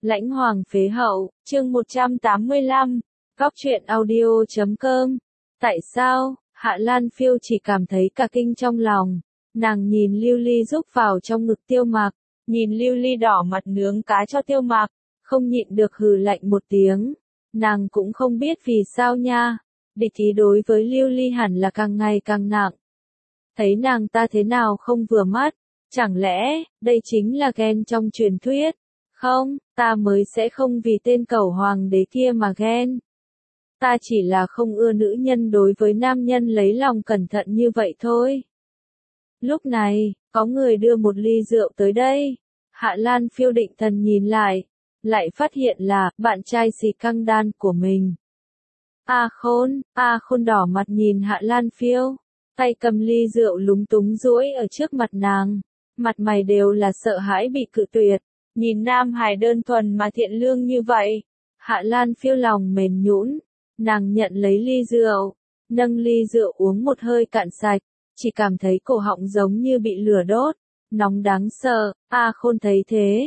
Lãnh Hoàng phế hậu, chương 185, Góc truyện audio.com. Tại sao, Hạ Lan Phiêu chỉ cảm thấy cả kinh trong lòng. Nàng nhìn Lưu Ly rúc vào trong ngực Tiêu Mặc, nhìn Lưu Ly đỏ mặt nướng cá cho Tiêu Mặc, không nhịn được hừ lạnh một tiếng. Nàng cũng không biết vì sao nha, địch ý đối với Lưu Ly hẳn là càng ngày càng nặng. Thấy nàng ta thế nào không vừa mắt, chẳng lẽ, đây chính là ghen trong truyền thuyết? Không, ta mới sẽ không vì tên cẩu hoàng đế kia mà ghen. Ta chỉ là không ưa nữ nhân đối với nam nhân lấy lòng cẩn thận như vậy thôi. Lúc này, có người đưa một ly rượu tới đây. Hạ Lan Phiêu định thần nhìn lại phát hiện là bạn trai xì căng đan của mình. A Khôn đỏ mặt nhìn Hạ Lan Phiêu, tay cầm ly rượu lúng túng duỗi ở trước mặt nàng, mặt mày đều là sợ hãi bị cự tuyệt. Nhìn nam hài đơn thuần mà thiện lương như vậy, Hạ Lan Phiêu lòng mềm nhũn, nàng nhận lấy ly rượu, nâng ly rượu uống một hơi cạn sạch, chỉ cảm thấy cổ họng giống như bị lửa đốt, nóng đáng sợ. A Khôn thấy thế,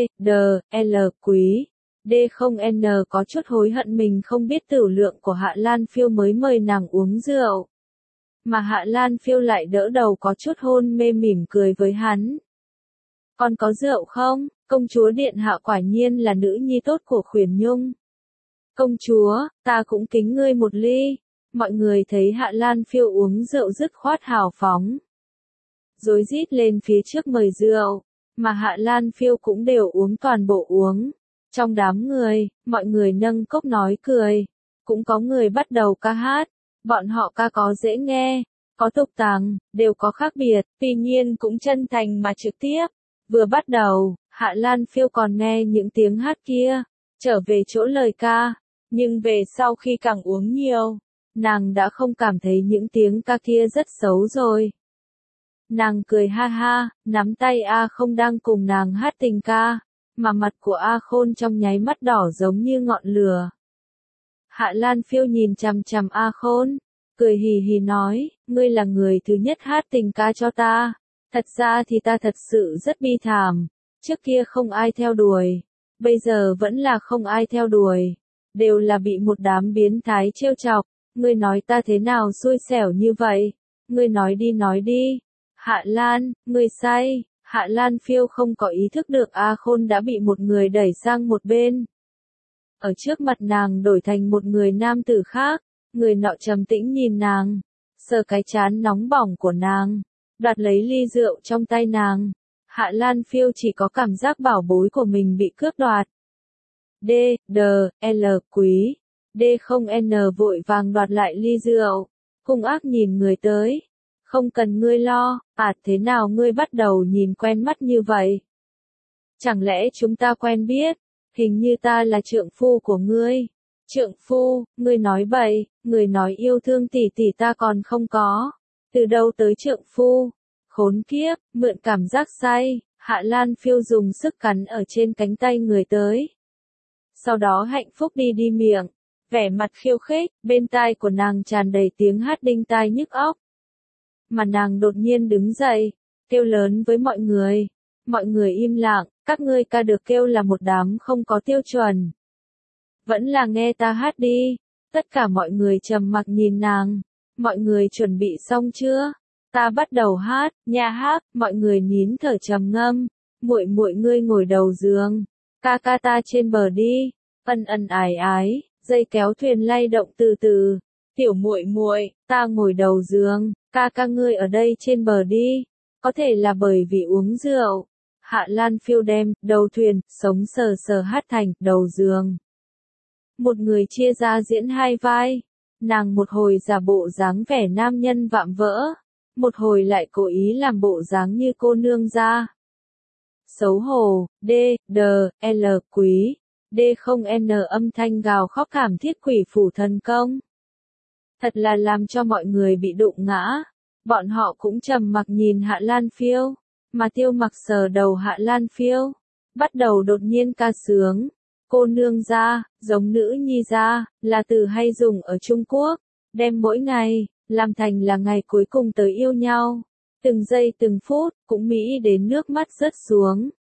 L quý, không N có chút hối hận mình không biết tửu lượng của Hạ Lan Phiêu mới mời nàng uống rượu. Mà Hạ Lan Phiêu lại đỡ đầu có chút hôn mê mỉm cười với hắn. Còn có rượu không? Công chúa điện hạ quả nhiên là nữ nhi tốt của Khuyển Nhung. Công chúa, ta cũng kính ngươi một ly. Mọi người thấy Hạ Lan Phiêu uống rượu dứt khoát hào phóng, rối rít lên phía trước mời rượu, mà Hạ Lan Phiêu cũng đều uống toàn bộ uống. Trong đám người, mọi người nâng cốc nói cười, cũng có người bắt đầu ca hát. Bọn họ ca có dễ nghe, có tục tằng, đều có khác biệt, tuy nhiên cũng chân thành mà trực tiếp. Vừa bắt đầu, Hạ Lan Phiêu còn nghe những tiếng hát kia, trở về chỗ lời ca, nhưng về sau khi càng uống nhiều, nàng đã không cảm thấy những tiếng ca kia rất xấu rồi. Nàng cười ha ha, nắm tay A Không đang cùng nàng hát tình ca, mà mặt của A Khôn trong nháy mắt đỏ giống như ngọn lửa. Hạ Lan Phiêu nhìn chằm chằm A Khôn, cười hì hì nói, ngươi là người thứ nhất hát tình ca cho ta. Thật ra thì ta thật sự rất bi thảm, trước kia không ai theo đuổi, bây giờ vẫn là không ai theo đuổi, đều là bị một đám biến thái trêu chọc, ngươi nói ta thế nào xui xẻo như vậy, ngươi nói đi. Hạ Lan, ngươi say. Hạ Lan Phiêu không có ý thức được A Khôn đã bị một người đẩy sang một bên. Ở trước mặt nàng đổi thành một người nam tử khác, người nọ trầm tĩnh nhìn nàng, sờ cái trán nóng bỏng của nàng, đoạt lấy ly rượu trong tay nàng. Hạ Lan Phiêu chỉ có cảm giác bảo bối của mình bị cướp đoạt. L quý, không N vội vàng đoạt lại ly rượu, hung ác nhìn người tới. Không cần ngươi lo, thế nào ngươi bắt đầu nhìn quen mắt như vậy? Chẳng lẽ chúng ta quen biết? Hình như ta là trượng phu của ngươi. Trượng phu, ngươi nói bậy, người nói yêu thương tỷ tỷ ta còn không có. Từ đâu tới trượng phu? Khốn kiếp, mượn cảm giác say, Hạ Lan Phiêu dùng sức cắn ở trên cánh tay người tới. Sau đó hạnh phúc đi miệng, vẻ mặt khiêu khích, bên tai của nàng tràn đầy tiếng hát đinh tai nhức óc. Mà nàng đột nhiên đứng dậy, kêu lớn với mọi người. Mọi người im lặng, các ngươi ca được kêu là một đám không có tiêu chuẩn. Vẫn là nghe ta hát đi. Tất cả mọi người trầm mặc nhìn nàng. Mọi người chuẩn bị xong chưa? Ta bắt đầu hát, nha hát, mọi người nín thở trầm ngâm. Muội muội ngươi ngồi đầu giường, ca ca ta trên bờ đi. Ân ái, dây kéo thuyền lay động từ từ. Tiểu muội muội, ta ngồi đầu giường, ca ca ngươi ở đây trên bờ đi. Có thể là bởi vì uống rượu. Hạ Lan Phiêu đem đầu thuyền, sống sờ hát thành đầu giường. Một người chia ra diễn hai vai. Nàng một hồi giả bộ dáng vẻ nam nhân vạm vỡ, một hồi lại cố ý làm bộ dáng như cô nương gia. Xấu hổ, L quý, không N âm thanh gào khóc thảm thiết quỷ phủ thần công. Thật là làm cho mọi người bị đụng ngã. Bọn họ cũng trầm mặc nhìn Hạ Lan Phiêu, mà Tiêu Mặc sờ đầu Hạ Lan Phiêu, bắt đầu đột nhiên ca sướng. Cô nương gia, giống nữ nhi gia, là từ hay dùng ở Trung Quốc, đem mỗi ngày, làm thành là ngày cuối cùng tới yêu nhau. Từng giây từng phút, cũng mỹ đến nước mắt rớt xuống.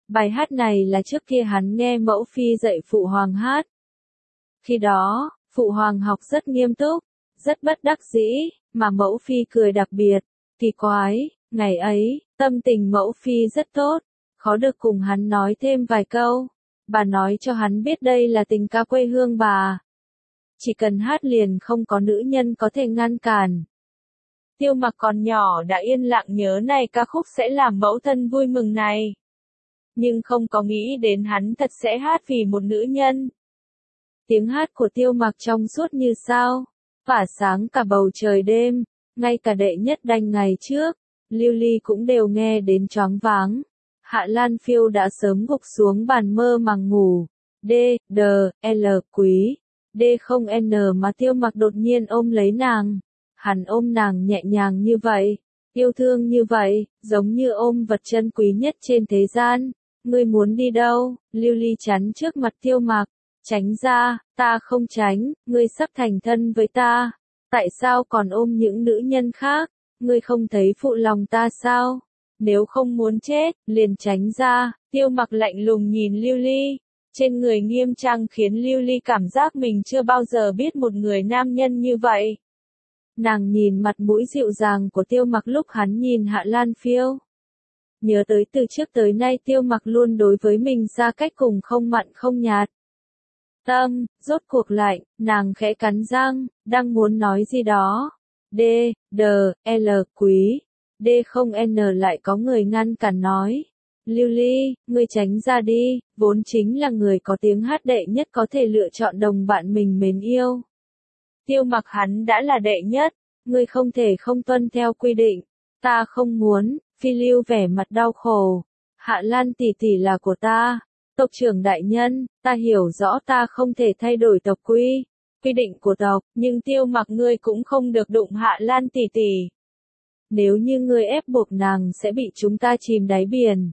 Bài hát này là trước kia hắn nghe mẫu phi dạy Phụ Hoàng hát. Khi đó, Phụ Hoàng học rất nghiêm túc, rất bất đắc dĩ, mà mẫu phi cười đặc biệt, kỳ quái, ngày ấy, tâm tình mẫu phi rất tốt, khó được cùng hắn nói thêm vài câu. Bà nói cho hắn biết đây là tình ca quê hương bà. Chỉ cần hát liền không có nữ nhân có thể ngăn cản. Tiêu Mặc còn nhỏ đã yên lặng nhớ này ca khúc sẽ làm mẫu thân vui mừng này. Nhưng không có nghĩ đến hắn thật sẽ hát vì một nữ nhân. Tiếng hát của Tiêu Mặc trong suốt như sao, tỏa sáng cả bầu trời đêm, ngay cả đệ nhất đành ngày trước, Lưu Ly cũng đều nghe đến choáng váng. Hạ Lan Phiêu đã sớm gục xuống bàn mơ màng ngủ. D, D, L, quý. D không N mà Tiêu Mặc đột nhiên ôm lấy nàng. Hắn ôm nàng nhẹ nhàng như vậy, yêu thương như vậy, giống như ôm vật chân quý nhất trên thế gian. Ngươi muốn đi đâu? Lưu Ly chắn trước mặt Tiêu Mặc. Tránh ra, ta không tránh, ngươi sắp thành thân với ta. Tại sao còn ôm những nữ nhân khác? Ngươi không thấy phụ lòng ta sao? Nếu không muốn chết, liền tránh ra. Tiêu Mặc lạnh lùng nhìn Lưu Ly. Trên người nghiêm trang khiến Lưu Ly cảm giác mình chưa bao giờ biết một người nam nhân như vậy. Nàng nhìn mặt mũi dịu dàng của Tiêu Mặc lúc hắn nhìn Hạ Lan Phiêu. Nhớ tới từ trước tới nay Tiêu Mặc luôn đối với mình ra cách cùng không mặn không nhạt. Tâm, rốt cuộc lại, nàng khẽ cắn răng, đang muốn nói gì đó. D, D, L, quý. D không N lại có người ngăn cản nói. Lưu Ly, ngươi tránh ra đi, vốn chính là người có tiếng hát đệ nhất có thể lựa chọn đồng bạn mình mến yêu. Tiêu Mặc hắn đã là đệ nhất, ngươi không thể không tuân theo quy định. Ta không muốn. Phi Lưu vẻ mặt đau khổ. Hạ Lan tỷ tỷ là của ta. Tộc trưởng đại nhân, ta hiểu rõ ta không thể thay đổi tộc quy định của tộc, nhưng Tiêu Mặc ngươi cũng không được đụng Hạ Lan tỷ tỷ. Nếu như ngươi ép buộc nàng sẽ bị chúng ta chìm đáy biển.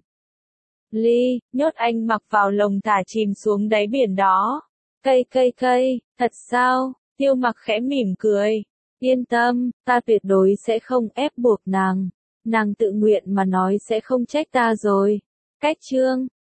Ly, nhốt anh Mặc vào lồng thả chìm xuống đáy biển đó. Cây, thật sao? Tiêu Mặc khẽ mỉm cười. Yên tâm, ta tuyệt đối sẽ không ép buộc nàng. Nàng tự nguyện mà nói sẽ không trách ta rồi. Cách chương